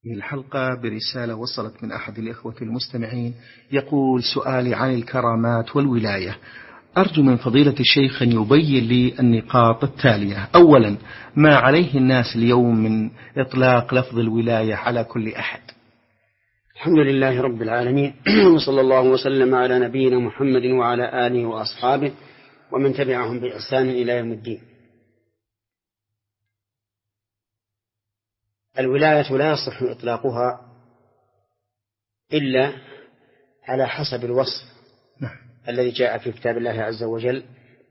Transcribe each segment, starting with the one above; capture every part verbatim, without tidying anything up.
الحلقة برسالة وصلت من أحد الإخوة المستمعين يقول: سؤالي عن الكرامات والولاية، أرجو من فضيلة الشيخ أن يبين لي النقاط التالية. أولا، ما عليه الناس اليوم من إطلاق لفظ الولاية على كل أحد؟ الحمد لله رب العالمين، وصلى الله وسلم على نبينا محمد وعلى آله وأصحابه ومن تبعهم بإحسان إلى يوم الدين. الولاية لا يصح إطلاقها إلا على حسب الوصف الذي جاء في كتاب الله عز وجل،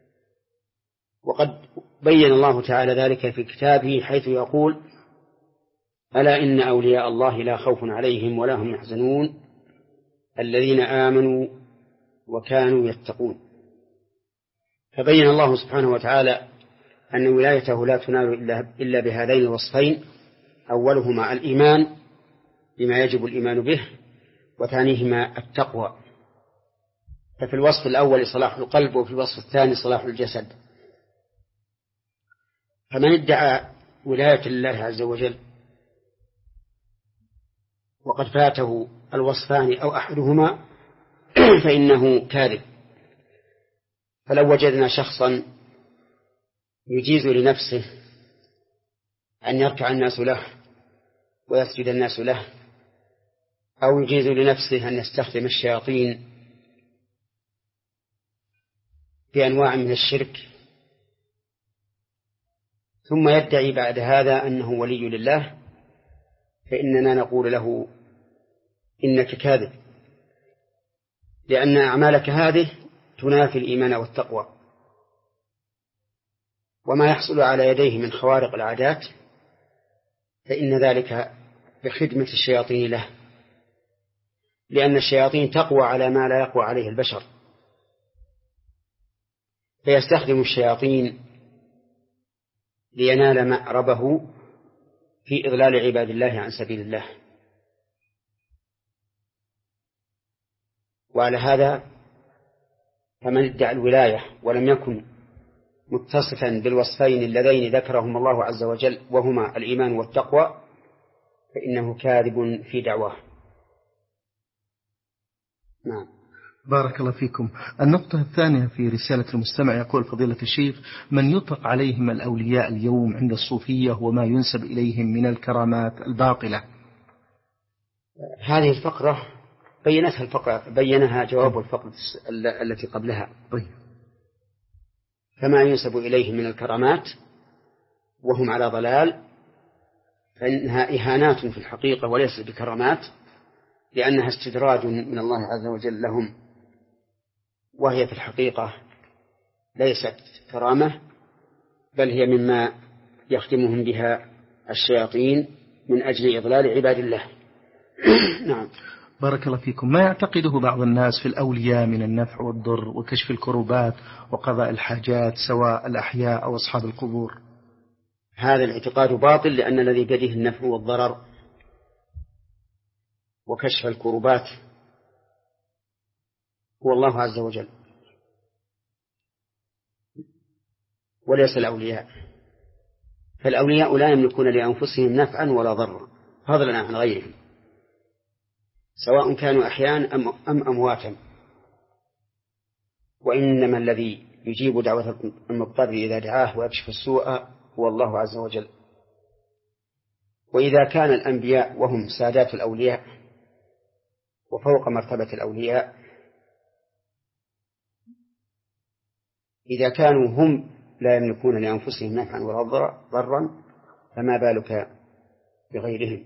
وقد بين الله تعالى ذلك في كتابه حيث يقول: ألا إن أولياء الله لا خوف عليهم ولا هم يحزنون الذين آمنوا وكانوا يتقون. فبين الله سبحانه وتعالى أن ولايته لا تنال إلا بهذين الوصفين: أولهما الإيمان بما يجب الإيمان به، وثانيهما التقوى. ففي الوصف الأول صلاح القلب، وفي الوصف الثاني صلاح الجسد. فمن ادعى ولاية الله عز وجل وقد فاته الوصفان أو أحدهما فإنه كاذب. فلو وجدنا شخصا يجيز لنفسه أن يركع الناس له ويسجد الناس له، أو يجيز لنفسه أن يستخدم الشياطين في أنواع من الشرك، ثم يدعي بعد هذا أنه ولي لله، فإننا نقول له: إنك كاذب، لأن أعمالك هذه تنافي الإيمان والتقوى. وما يحصل على يديه من خوارق العادات فإن ذلك بخدمة الشياطين له، لأن الشياطين تقوى على ما لا يقوى عليه البشر، فيستخدم الشياطين لينال مأربه في إضلال عباد الله عن سبيل الله. وعلى هذا فمن ادعى الولاية ولم يكن متصفا بالوصفين اللذين ذكرهما الله عز وجل وهما الإيمان والتقوى فإنه كاذب في دعواه. نعم. بارك الله فيكم. النقطة الثانية في رسالة المستمع يقول: فضيلة الشيخ، من يطلق عليهم الأولياء اليوم عند الصوفية وما ينسب إليهم من الكرامات الباطلة؟ هذه الفقرة بينتها الفقرة بينها جواب الفقرة التي قبلها. طيب. فما ينسب إليهم من الكرامات وهم على ضلال فإنها إهانات في الحقيقة وليست بكرامات، لأنها استدراج من الله عز وجل لهم، وهي في الحقيقة ليست كرامة، بل هي مما يخدمهم بها الشياطين من أجل إضلال عباد الله. نعم. بارك الله فيكم. ما يعتقده بعض الناس في الأولياء من النفع والضر وكشف الكروبات وقضاء الحاجات سواء الأحياء أو أصحاب القبور؟ هذا الاعتقاد باطل، لأن الذي بيده النفع والضرر وكشف الكروبات هو الله عز وجل وليس الأولياء. فالأولياء لا يملكون لأنفسهم نفعا ولا ضرا فضلا عن غيرهم، سواء كانوا أحياء أم, أم أمواتا. وإنما الذي يجيب دعوة المضطر إذا دعاه ويكشف السوء هو الله عز وجل. وإذا كان الأنبياء وهم سادات الأولياء وفوق مرتبة الأولياء، إذا كانوا هم لا يملكون لأنفسهم نفعا ولا ضرا فما بالك بغيرهم.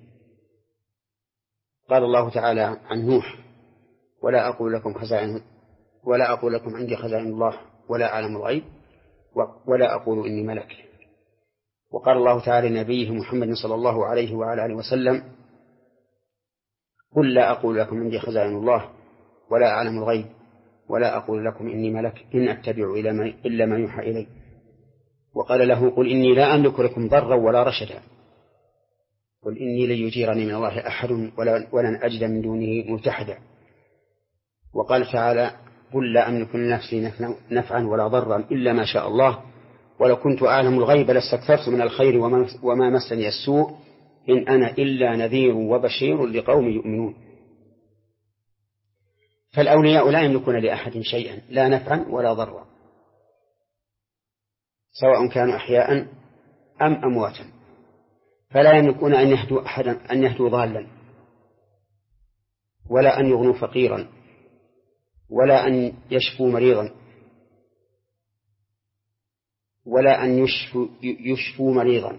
قال الله تعالى عن نوح: ولا أقول لكم خزائن ولا أقول لكم عندي خزائن الله ولا أعلم الغيب ولا أقول إني ملك. وقال الله تعالى لنبيه محمد صلى الله عليه وعلى آله وسلم: قل لا أقول لكم عندي خزائن الله ولا أعلم الغيب ولا أقول لكم إني ملك إن أتبع إلا ما يوحى إلي. وقال له: قل إني لا أملك لكم ضرا ولا رشدا قل إني لن يجيرني من الله أحد ولن أجد من دونه ملتحدا. وقال تعالى: قل لا أملك لنفسي نفعا ولا ضرا إلا ما شاء الله ولو كنت أعلم الغيب لاستكثرت من الخير وما مسني السوء إن أنا إلا نذير وبشير لقوم يؤمنون. فالأولياء لا يملكون لأحد شيئا، لا نفعا ولا ضرا، سواء كانوا أحياء أم أمواتا، فلا يملكون أن يهدوا أحدا، أن يهدوا ضالا، ولا أن يغنوا فقيرا، ولا أن يشفوا مريضا، ولا أن يشفوا, يشفوا مريضا،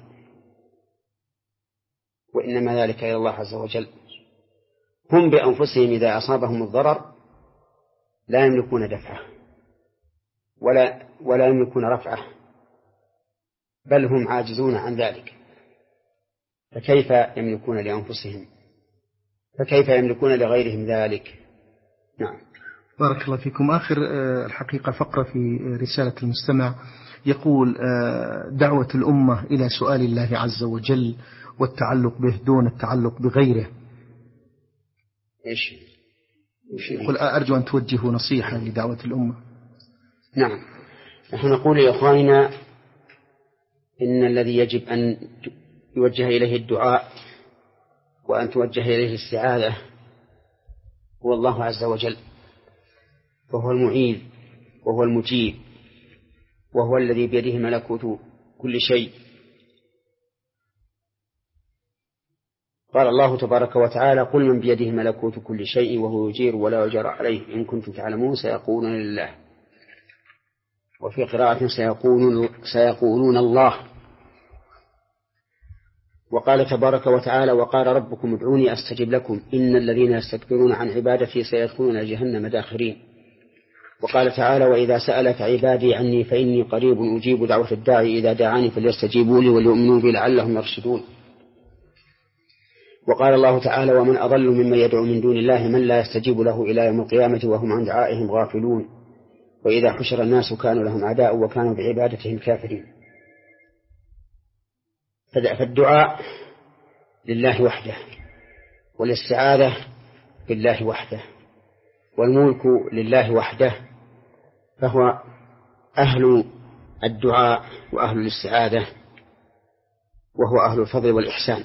وإنما ذلك إلى الله عز وجل. هم بأنفسهم إذا أصابهم الضرر لا يملكون دفعه ولا, ولا يملكون رفعه، بل هم عاجزون عن ذلك، فكيف يملكون لأنفسهم؟ فكيف يملكون لغيرهم ذلك؟ نعم. بارك الله فيكم. آخر الحقيقة فقرة في رسالة المستمع يقول: دعوة الأمة إلى سؤال الله عز وجل والتعلق به دون التعلق بغيره. إيش؟ يقول: أرجو أن توجهوا نصيحة لدعوة الأمة. نعم، نحن نقول لإخواننا إن الذي يجب أن يوجه إليه الدعاء وأن توجه إليه الاستعاذة هو الله عز وجل، وهو المعيذ وهو المجيب، وهو الذي بيده ملكوت كل شيء. قال الله تبارك وتعالى: قل من بيده ملكوت كل شيء وهو يجير ولا يجار عليه إن كنتم تعلمون سيقولون لله، وفي قراءة سيقولون, سيقولون الله. وقال تبارك وتعالى: وقال ربكم ادعوني أستجب لكم إن الذين يستكبرون عن عبادتي سيدخلون جهنم داخرين. وقال تعالى: وإذا سألك عبادي عني فإني قريب أجيب دعوة الداعي إذا دعاني فليستجيبوا لي وليؤمنوا بي لعلهم يرشدون. وقال الله تعالى: ومن أضل ممن يدعو من دون الله من لا يستجيب له إلى يوم القيامة وهم عن دعائهم غافلون. وإذا حشر الناس كانوا لهم أعداء وكانوا بعبادتهم كافرين. فالدعاء لله وحده، والاستعاذة بالله وحده، والملك لله وحده، فهو أهل الدعاء وأهل الاستعاذة، وهو أهل الفضل والإحسان.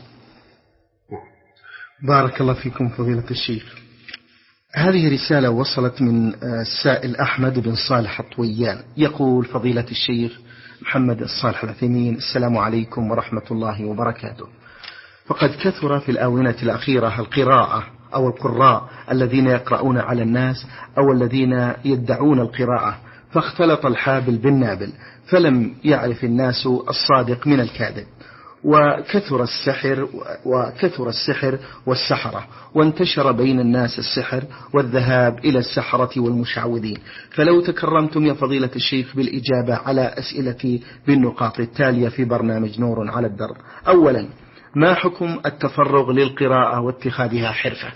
بارك الله فيكم فضيلة الشيخ. هذه رسالة وصلت من السائل أحمد بن صالح الطويان، يقول: فضيلة الشيخ محمد الصالح العثيمين، السلام عليكم ورحمة الله وبركاته. فقد كثر في الآونة الأخيرة القراءة أو القراء الذين يقرؤون على الناس أو الذين يدعون القراءة، فاختلط الحابل بالنابل، فلم يعرف الناس الصادق من الكاذب، وكثر السحر وكثر السحر والسحرة، وانتشر بين الناس السحر والذهاب إلى السحرة والمشعوذين. فلو تكرمتم يا فضيلة الشيخ بالإجابة على أسئلتي بالنقاط التالية في برنامج نور على الدرب. أولا، ما حكم التفرغ للقراءة واتخاذها حرفة؟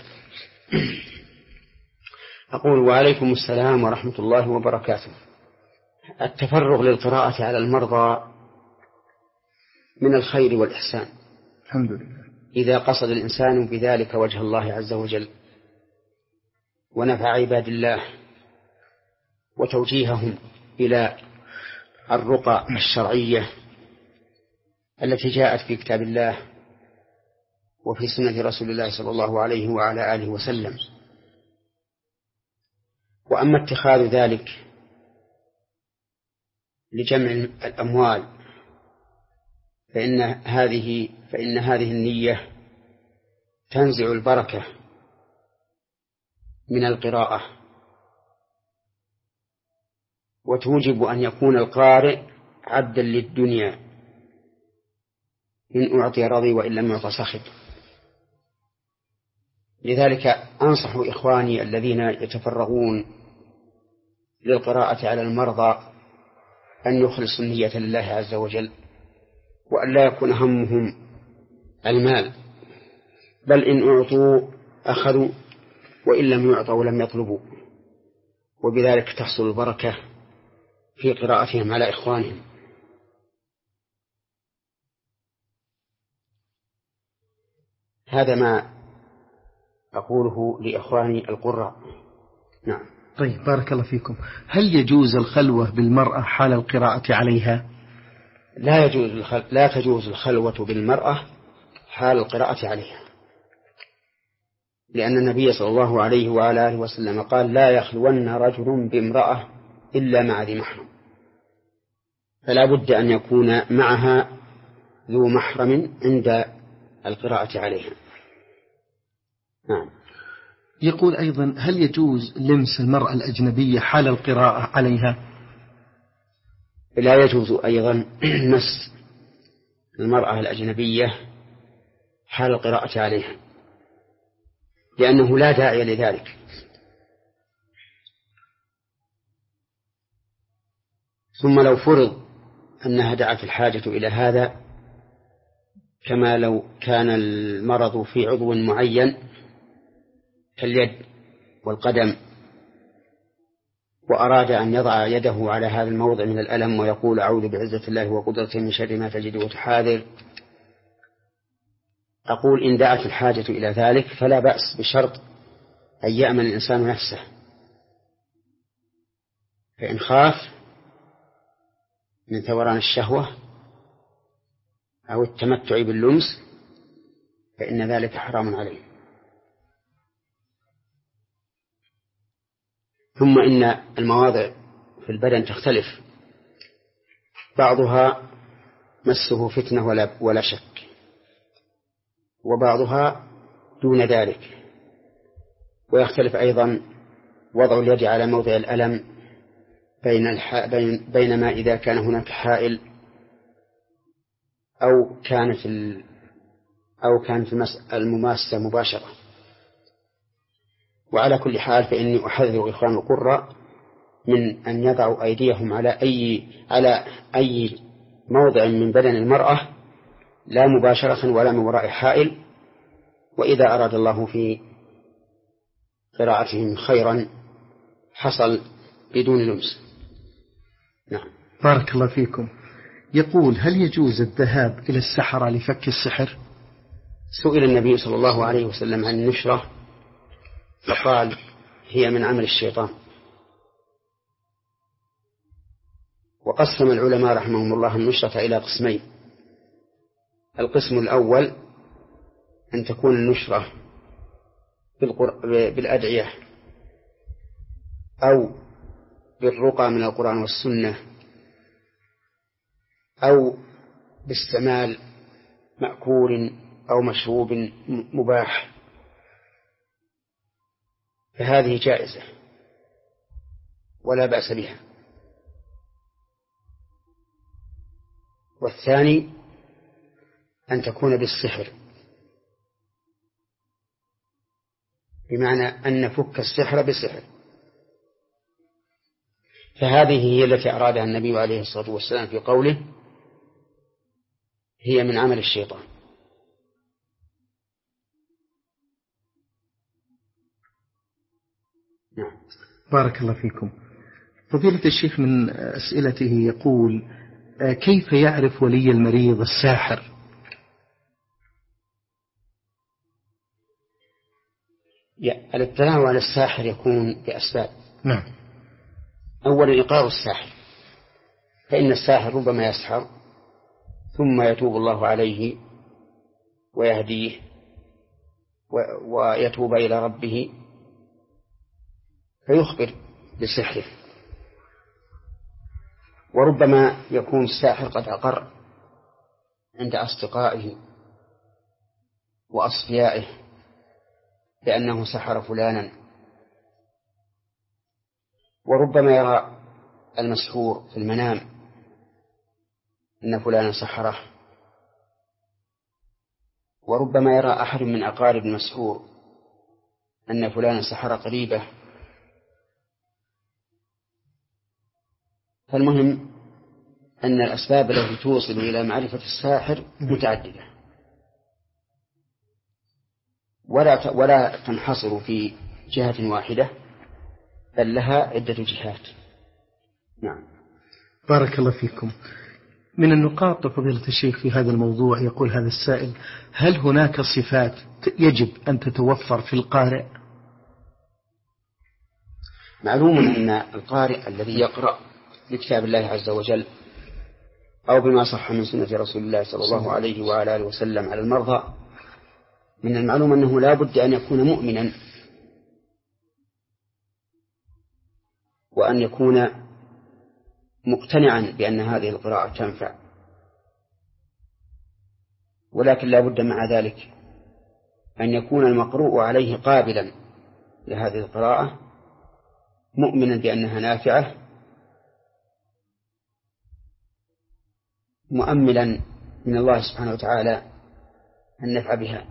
أقول: وعليكم السلام ورحمة الله وبركاته. التفرغ للقراءة على المرضى من الخير والإحسان، الحمد لله، إذا قصد الإنسان بذلك وجه الله عز وجل ونفع عباد الله وتوجيههم إلى الرقى الشرعية التي جاءت في كتاب الله وفي سنة رسول الله صلى الله عليه وعلى آله وسلم. وأما اتخاذ ذلك لجمع الأموال فإن هذه فإن هذه النية تنزع البركة من القراءة، وتوجب أن يكون القارئ عبدا للدنيا، إن أعطي رضي وإن لم يعط سخط. لذلك أنصح إخواني الذين يتفرغون للقراءة على المرضى أن يخلصوا النية لله عز وجل، وأن لا يكون همهم المال، بل إن أعطوا أخذوا وإن لم يعطوا لم يطلبوا، وبذلك تحصل البركة في قراءتهم على إخوانهم. هذا ما أقوله لإخواني القراء. نعم. طيب، بارك الله فيكم. هل يجوز الخلوة بالمرأة حال القراءة عليها؟ لا يجوز الخل... لا تجوز الخلوة بالمرأة حال القراءة عليها، لأن النبي صلى الله عليه وعلى آله وسلم قال لا يخلون رجل بامرأة إلا مع ذي محرم، فلا بد أن يكون معها ذو محرم عند القراءة عليها. نعم. يقول أيضا هل يجوز لمس المرأة الأجنبية حال القراءة عليها؟ لا يجوز أيضا مس المرأة الأجنبية حال القراءة عليها، لأنه لا داعي لذلك. ثم لو فرض أنها دعت الحاجة إلى هذا، كما لو كان المرض في عضو معين كاليد والقدم، وأراد أن يضع يده على هذا الموضع من الألم ويقول أعوذ بعزة الله وقدرته من شر ما تجد وتحاذر، أقول إن دعت الحاجة إلى ذلك فلا بأس، بشرط أن يأمن الإنسان نفسه، فإن خاف من ثوران الشهوة أو التمتع باللمس فإن ذلك حرام عليه. ثم إن المواضع في البدن تختلف، بعضها مسه فتنة ولا, ولا شك، وبعضها دون ذلك، ويختلف أيضا وضع اليد على موضع الألم بين الح... بين... بينما إذا كان هناك حائل أو كانت ال... أو كانت المماسة مباشرة. وعلى كل حال فإني أحذر إخوان القراء من أن يضعوا أيديهم على أي على أي موضع من بدن المرأة لا مباشرة ولا من وراء حائل، وإذا أراد الله في قراءتهم خيرا حصل بدون لمس. نعم. بارك الله فيكم. يقول هل يجوز الذهاب إلى السحرة لفك السحر؟ سئل النبي صلى الله عليه وسلم عن النشرة فقال هي من عمل الشيطان. وقسم العلماء رحمهم الله النشرة إلى قسمين: القسم الأول أن تكون النشرة بالأدعية أو بالرقى من القرآن والسنة أو باستعمال مأكول أو مشروب مباح، فهذه جائزة ولا بأس بها. والثاني أن تكون بالسحر، بمعنى أن نفك السحر بسحر، فهذه هي التي أرادها النبي عليه الصلاة والسلام في قوله هي من عمل الشيطان. نعم. بارك الله فيكم. فضيلة الشيخ من أسئلته يقول كيف يعرف ولي المريض الساحر؟ الاطلاع على الساحر يكون بأسباب. نعم. أولا إقرار الساحر، فإن الساحر ربما يسحر ثم يتوب الله عليه ويهديه ويتوب إلى ربه فيخبر بسحره، وربما يكون الساحر قد أقر عند أصدقائه وأصفيائه بأنه سحر فلانا، وربما يرى المسحور في المنام أن فلانا سحره، وربما يرى أحد من أقارب المسحور أن فلانا سحر قريبه. فالمهم أن الأسباب التي توصل إلى معرفة الساحر متعددة، ولا ولا تنحصر في جهة واحدة، بل لها عدة جهات. نعم. بارك الله فيكم. من النقاط فضيلة الشيخ في هذا الموضوع يقول هذا السائل: هل هناك صفات يجب أن تتوفر في القارئ؟ معلوم أن القارئ الذي يقرأ بكتاب الله عز وجل أو بما صح من سنة رسول الله صلى الله عليه وعلى آله وسلم على المرضى من المعلوم أنه لا بد أن يكون مؤمنا وأن يكون مقتنعا بأن هذه القراءة تنفع، ولكن لا بد مع ذلك أن يكون المقروء عليه قابلا لهذه القراءة، مؤمنا بأنها نافعة، مؤملا من الله سبحانه وتعالى النفع بها.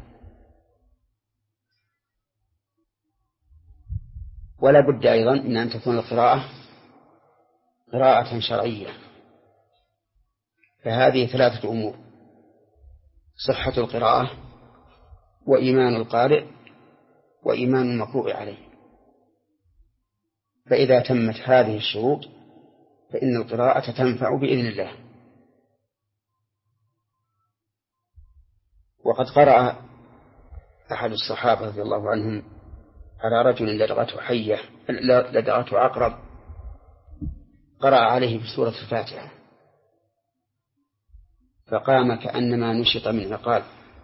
ولا بد أيضا من أن تكون القراءة قراءة شرعية، فهذه ثلاثة أمور: صحة القراءة، وإيمان القارئ، وإيمان المقروء عليه. فإذا تمت هذه الشروط فإن القراءة تنفع بإذن الله. وقد قرأ أحد الصحابة رضي الله عنهم على رجل لدغته حية لدغته عقرب، قرأ عليه بسورة الفاتحة فقام كأنما نشط من عقال،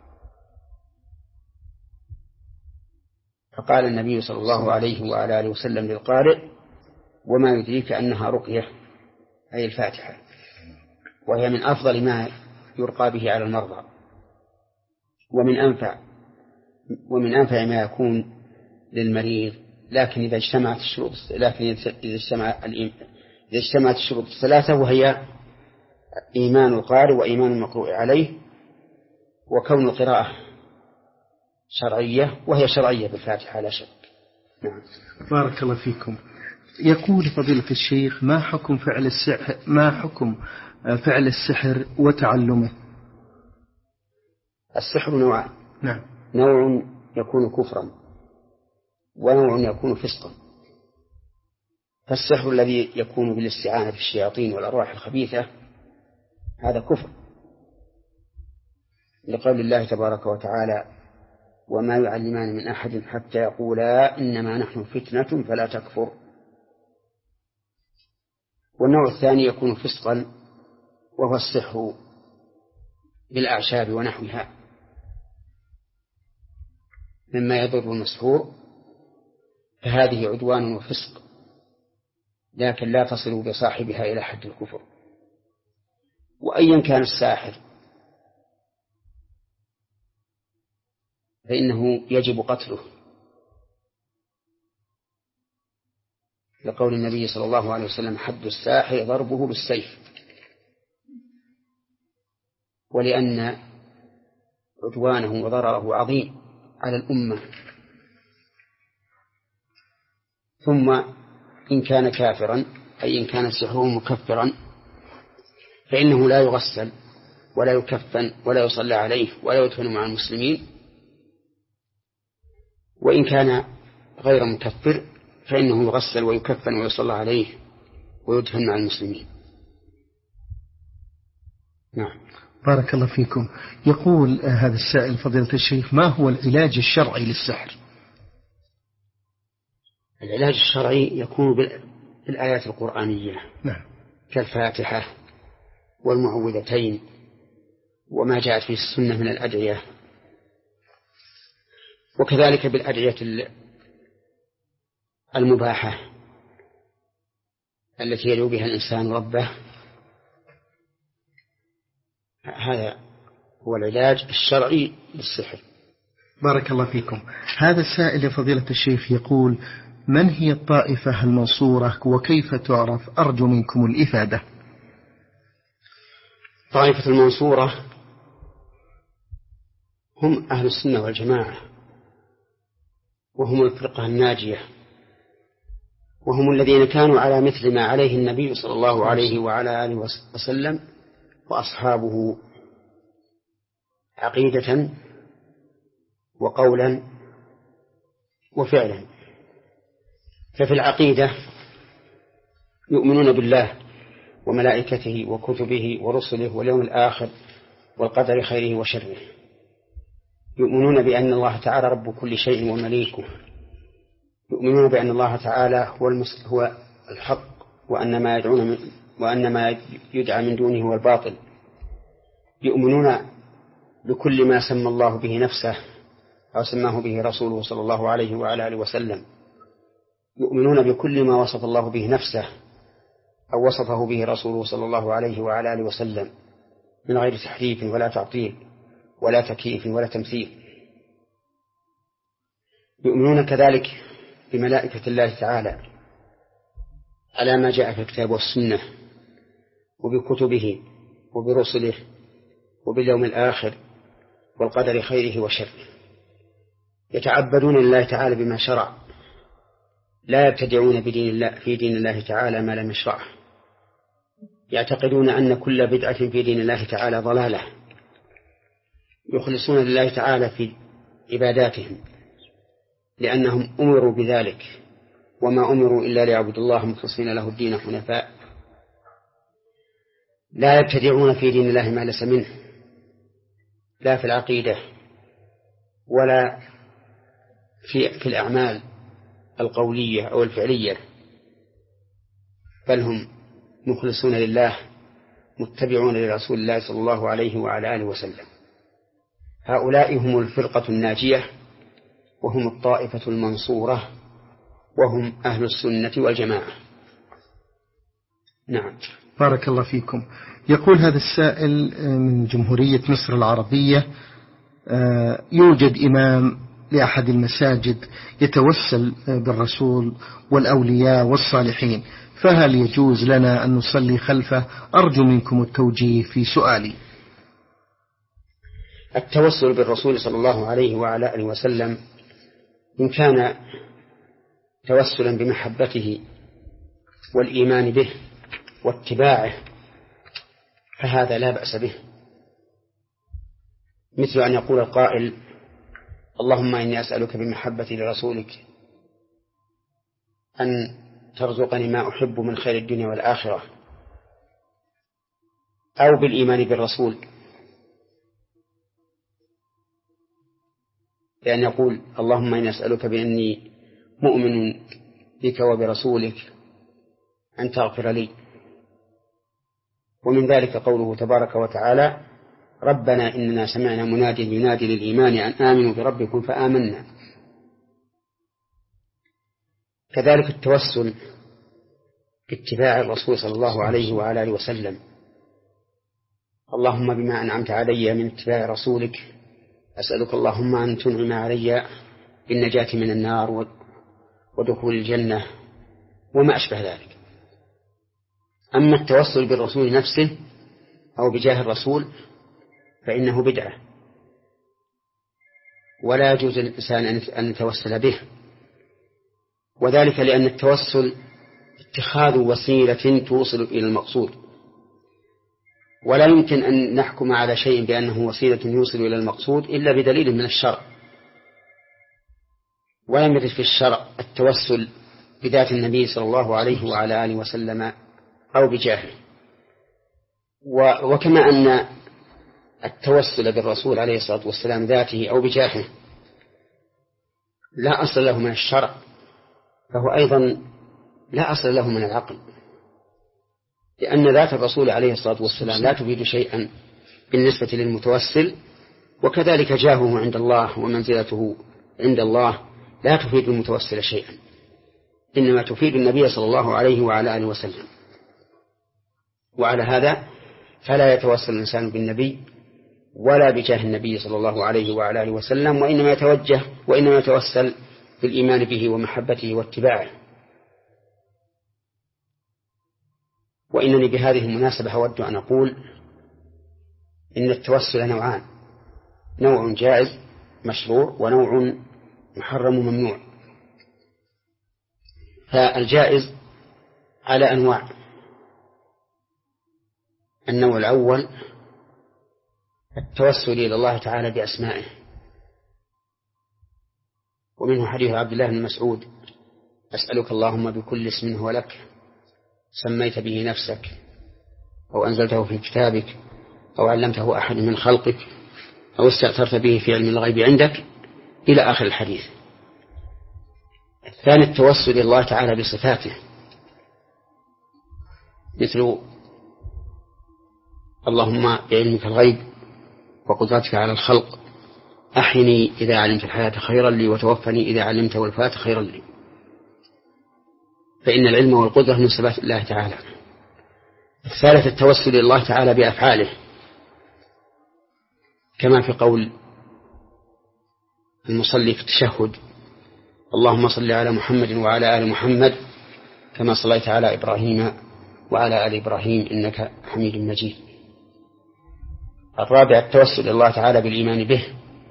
فقال النبي صلى الله عليه وعلى آله وسلم للقارئ: وما يدريك أنها رقية، أي الفاتحة، وهي من أفضل ما يرقى به على المرضى، ومن أنفع ومن أنفع ما يكون للمريض. لكن إذا اجتمعت الشروط لكن إذا اجتمع إذا اجتمعت الشروط الثلاثة، وهي إيمان القارئ وإيمان المقروء عليه وكون القراءة شرعية، وهي شرعية بالفاتحة لا شك. نعم. بارك الله فيكم. يقول فضيلة الشيخ: ما حكم فعل السحر ما حكم فعل السحر وتعلمه؟ السحر نوعان. نعم. نوع يكون كفرا، ونوع يكون فسقا. فالسحر الذي يكون بالاستعانة بالشياطين والأرواح الخبيثة هذا كفر، لقول الله تبارك وتعالى: وما يعلمان من أحد حتى يقولا إنما نحن فتنة فلا تكفر. والنوع الثاني يكون فسقا، وهو السحر بالأعشاب ونحوها مما يضر المسحور، فهذه عدوان وفسق، لكن لا تصل بصاحبها إلى حد الكفر. وأيا كان الساحر فإنه يجب قتله، لقول النبي صلى الله عليه وسلم: حد الساحر ضربه بالسيف. ولأن عدوانه وضرره عظيم على الأمة. ثم إن كان كافرا، أي إن كان سحره مكفرا، فإنه لا يغسل ولا يكفن ولا يصلى عليه ولا يدفن مع المسلمين. وإن كان غير مكفر فإنه يغسل ويكفن ويصلى عليه ويدفن مع المسلمين. نعم. بارك الله فيكم. يقول هذا السائل فضيلة الشيخ: ما هو العلاج الشرعي للسحر؟ العلاج الشرعي يكون بالآيات القرآنية. نعم. كالفاتحة والمعوذتين وما جاءت في السنة من الأدعية، وكذلك بالأدعية المباحة التي يدعو بها الإنسان ربه. هذا هو العلاج الشرعي للسحر. بارك الله فيكم. هذا السائل يا فضيلة الشيخ يقول: من هي الطائفة المنصورة وكيف تعرف؟ أرجو منكم الإفادة. طائفة المنصورة هم أهل السنة والجماعة، وهم الفرقة الناجية، وهم الذين كانوا على مثل ما عليه النبي صلى الله عليه وعلى آله وسلم وأصحابه عقيدة وقولا وفعلا. ففي العقيدة يؤمنون بالله وملائكته وكتبه ورسله واليوم الآخر والقدر خيره وشره، يؤمنون بأن الله تعالى رب كل شيء ومليكه، يؤمنون بأن الله تعالى هو, المس... هو الحق، وأن ما يدعون من... وأن ما يدعى من دونه هو الباطل، يؤمنون بكل ما سمى الله به نفسه أو سماه به رسوله صلى الله عليه وعلى آله وسلم، يؤمنون بكل ما وصف الله به نفسه أو وصفه به رسوله صلى الله عليه وعلى آله وسلم من غير تحريف ولا تعطيل ولا تكييف ولا تمثيل. يؤمنون كذلك بملائكة الله تعالى على ما جاء في الكتاب والسنة، وبكتبه وبرسله وباليوم الآخر والقدر خيره وشره. يتعبدون لله تعالى بما شرع، لا يبتدعون بدين الله في دين الله تعالى ما لم يشرعه. يعتقدون أن كل بدعة في دين الله تعالى ضلالة. يخلصون لله تعالى في عباداتهم لأنهم أمروا بذلك، وما أمروا إلا ليعبدوا الله مخلصين له الدين حنفاء. لا يبتدعون في دين الله ما ليس منه، لا في العقيدة ولا في, في الأعمال القولية أو الفعلية، بل هم مخلصون لله متبعون لرسول الله صلى الله عليه وعلى آله وسلم. هؤلاء هم الفرقة الناجية، وهم الطائفة المنصورة، وهم أهل السنة والجماعة. نعم. بارك الله فيكم. يقول هذا السائل من جمهورية مصر العربية: يوجد إمام لأحد المساجد يتوسل بالرسول والأولياء والصالحين، فهل يجوز لنا أن نصلي خلفه؟ أرجو منكم التوجيه في سؤالي. التوسل بالرسول صلى الله عليه وعلى آله وسلم إن كان توسلا بمحبته والإيمان به واتباعه فهذا لا بأس به، مثل أن يقول القائل: اللهم إني أسألك بمحبتي لرسولك أن ترزقني ما أحب من خير الدنيا والآخرة، أو بالإيمان بالرسول، لأن يقول: اللهم إني أسألك بأني مؤمن بك وبرسولك أن تغفر لي. ومن ذلك قوله تبارك وتعالى: ربنا إننا سمعنا مناديا ينادي للإيمان أن آمنوا بربكم فآمنا. كذلك التوسل باتباع الرسول صلى الله عليه وعلى آله وسلم: اللهم بما أنعمت علي من اتباع رسولك أسألك اللهم أن تنعم علي بالنجاة من النار ودخول الجنة وما أشبه ذلك. أما التوسل بالرسول نفسه أو بجاه الرسول فإنه بدعة، ولا يجوز للإنسان أن يتوسل به، وذلك لأن التوسل اتخاذ وسيلة توصل إلى المقصود، ولا يمكن أن نحكم على شيء بأنه وسيلة يوصل إلى المقصود إلا بدليل من الشرع. ولم يرد في الشرع التوسل بذات النبي صلى الله عليه وعلى آله وسلم أو بجاهه. وكما أن التوسل بالرسول عليه الصلاة والسلام ذاته أو بجاهه لا أصل له من الشرع، فهو أيضا لا أصل له من العقل، لأن ذات الرسول عليه الصلاة والسلام لا تفيد شيئا بالنسبة للمتوسل، وكذلك جاهه عند الله ومنزلته عند الله لا تفيد المتوسل شيئا، إنما تفيد النبي صلى الله عليه وعلى آله وسلم. وعلى هذا فلا يتوسل الإنسان بالنبي ولا بجاه النبي صلى الله عليه وعلى آله وسلم، وإنما يتوجه وإنما يتوسل بالإيمان به ومحبته واتباعه. وإنني بهذه المناسبة أود أن أقول إن التوسل نوعان: نوع جائز مشروع ونوع محرم ممنوع. فالجائز على أنواع: النوع الأول التوسل إلى الله تعالى بأسمائه، ومنه حديث عبد الله بن مسعود: أسألك اللهم بكل اسم هو لك سميت به نفسك أو أنزلته في كتابك أو علمته أحد من خلقك أو استأثرت به في علم الغيب عندك، إلى آخر الحديث. الثاني التوسل إلى الله تعالى بصفاته، مثل اللهم بعلمك الغيب وقدرتك على الخلق أحيني إذا علمت الحياة خيرا لي وتوفني إذا علمت الوفاة خيرا لي. فإن العلم والقدرة من صفات الله تعالى. الثالث التوسل إلى الله تعالى بأفعاله، كما في قول المصلي في التشهد: اللهم صل على محمد وعلى آل محمد كما صليت على إبراهيم وعلى آل إبراهيم إنك حميد مجيد. الرابع التوسل إلى الله تعالى بالإيمان به،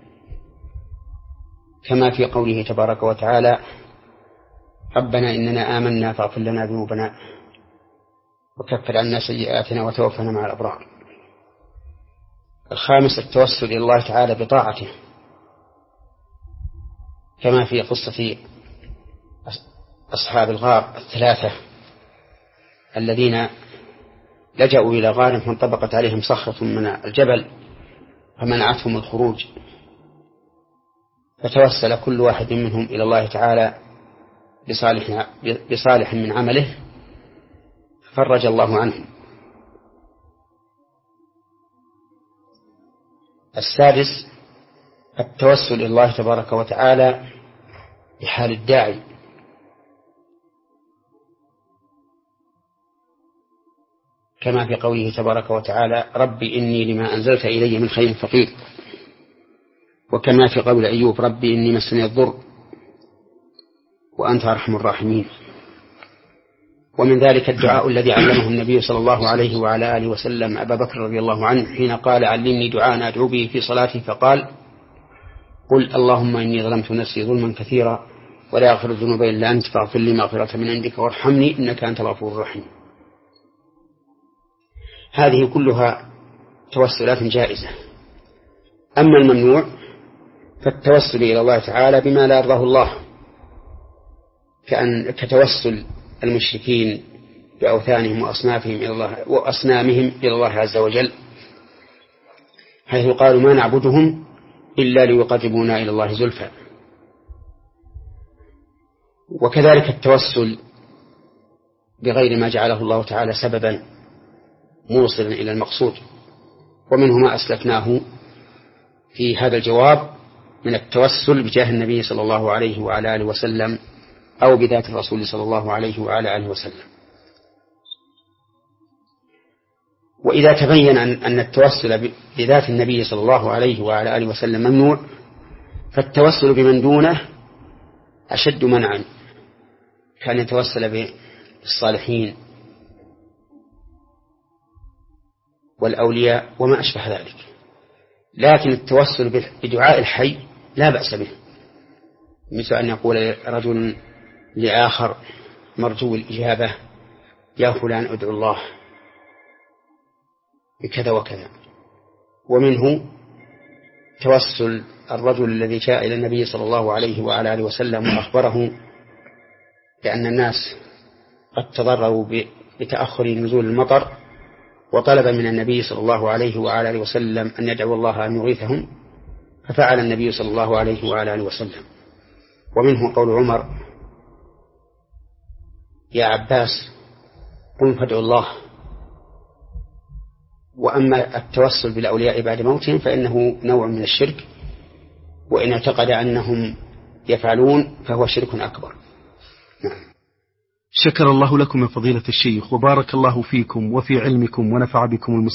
كما في قوله تبارك وتعالى: ربنا إننا آمنا فاغفر لنا ذنوبنا وكفر عنا سيئاتنا وتوفنا مع الأبرار. الخامس التوسل إلى الله تعالى بطاعته، كما في قصة أصحاب الغار الثلاثة الذين لجأوا إلى غار فانطبقت عليهم صخرة من الجبل فمنعتهم الخروج، فتوسل كل واحد منهم إلى الله تعالى بصالح, بصالح من عمله فرج الله عنهم. السادس التوسل إلى الله تبارك وتعالى بحال الداعي، كما في قوله تبارك وتعالى: ربي إني لما أنزلت إلي من خير فقير، وكما في قول أيوب: ربي إني مسني الضر وأنت أرحم الراحمين. ومن ذلك الدعاء الذي علمه النبي صلى الله عليه وعلى آله وسلم أبا بكر رضي الله عنه حين قال: علمني دعاء أدعو به في صلاتي، فقال: قل اللهم إني ظلمت نفسي ظلما كثيرا ولا يغفر الذنوب إلا أنت فاغفر لي مغفرة من عندك وارحمني إنك أنت الغفور الرحيم. هذه كلها توسلات جائزة. أما الممنوع فالتوسل إلى الله تعالى بما لا يرضاه الله، كأن كتوسل المشركين بأوثانهم وأصنافهم إلى الله وأصنامهم إلى الله عز وجل، حيث قالوا: ما نعبدهم إلا ليقربونا إلى الله زلفى. وكذلك التوسل بغير ما جعله الله تعالى سببا موصلا إلى المقصود، ومنه ما أسلفناه في هذا الجواب من التوسل بجاه النبي صلى الله عليه وعلى آله وسلم أو بذات الرسول صلى الله عليه وعلى آله وسلم. وإذا تبين أن التوسل بذات النبي صلى الله عليه وعلى آله وسلم ممنوع، فالتوسل بمن دونه أشد منعا، كان يتوسل بالصالحين والأولياء وما أشبه ذلك. لكن التوسل بدعاء الحي لا بأس به، مثل أن يقول رجل لآخر مرجو الإجابة: يا فلان ادعو الله بكذا وكذا. ومنه توسل الرجل الذي جاء إلى النبي صلى الله عليه وعلى آله وسلم وأخبره بأن الناس قد تضرروا بتأخر نزول المطر، وطلب من النبي صلى الله عليه وعلى آله وسلم أن يدعو الله أن يغيثهم، ففعل النبي صلى الله عليه وعلى آله وسلم. ومنه قول عمر: يا عباس قم فادعوا الله. وأما التوسل بالأولياء بعد موتهم فإنه نوع من الشرك، وإن اعتقد أنهم يفعلون فهو شرك أكبر. نعم. شكر الله لكم يا فضيلة الشيخ، وبارك الله فيكم وفي علمكم ونفع بكم المسلمين.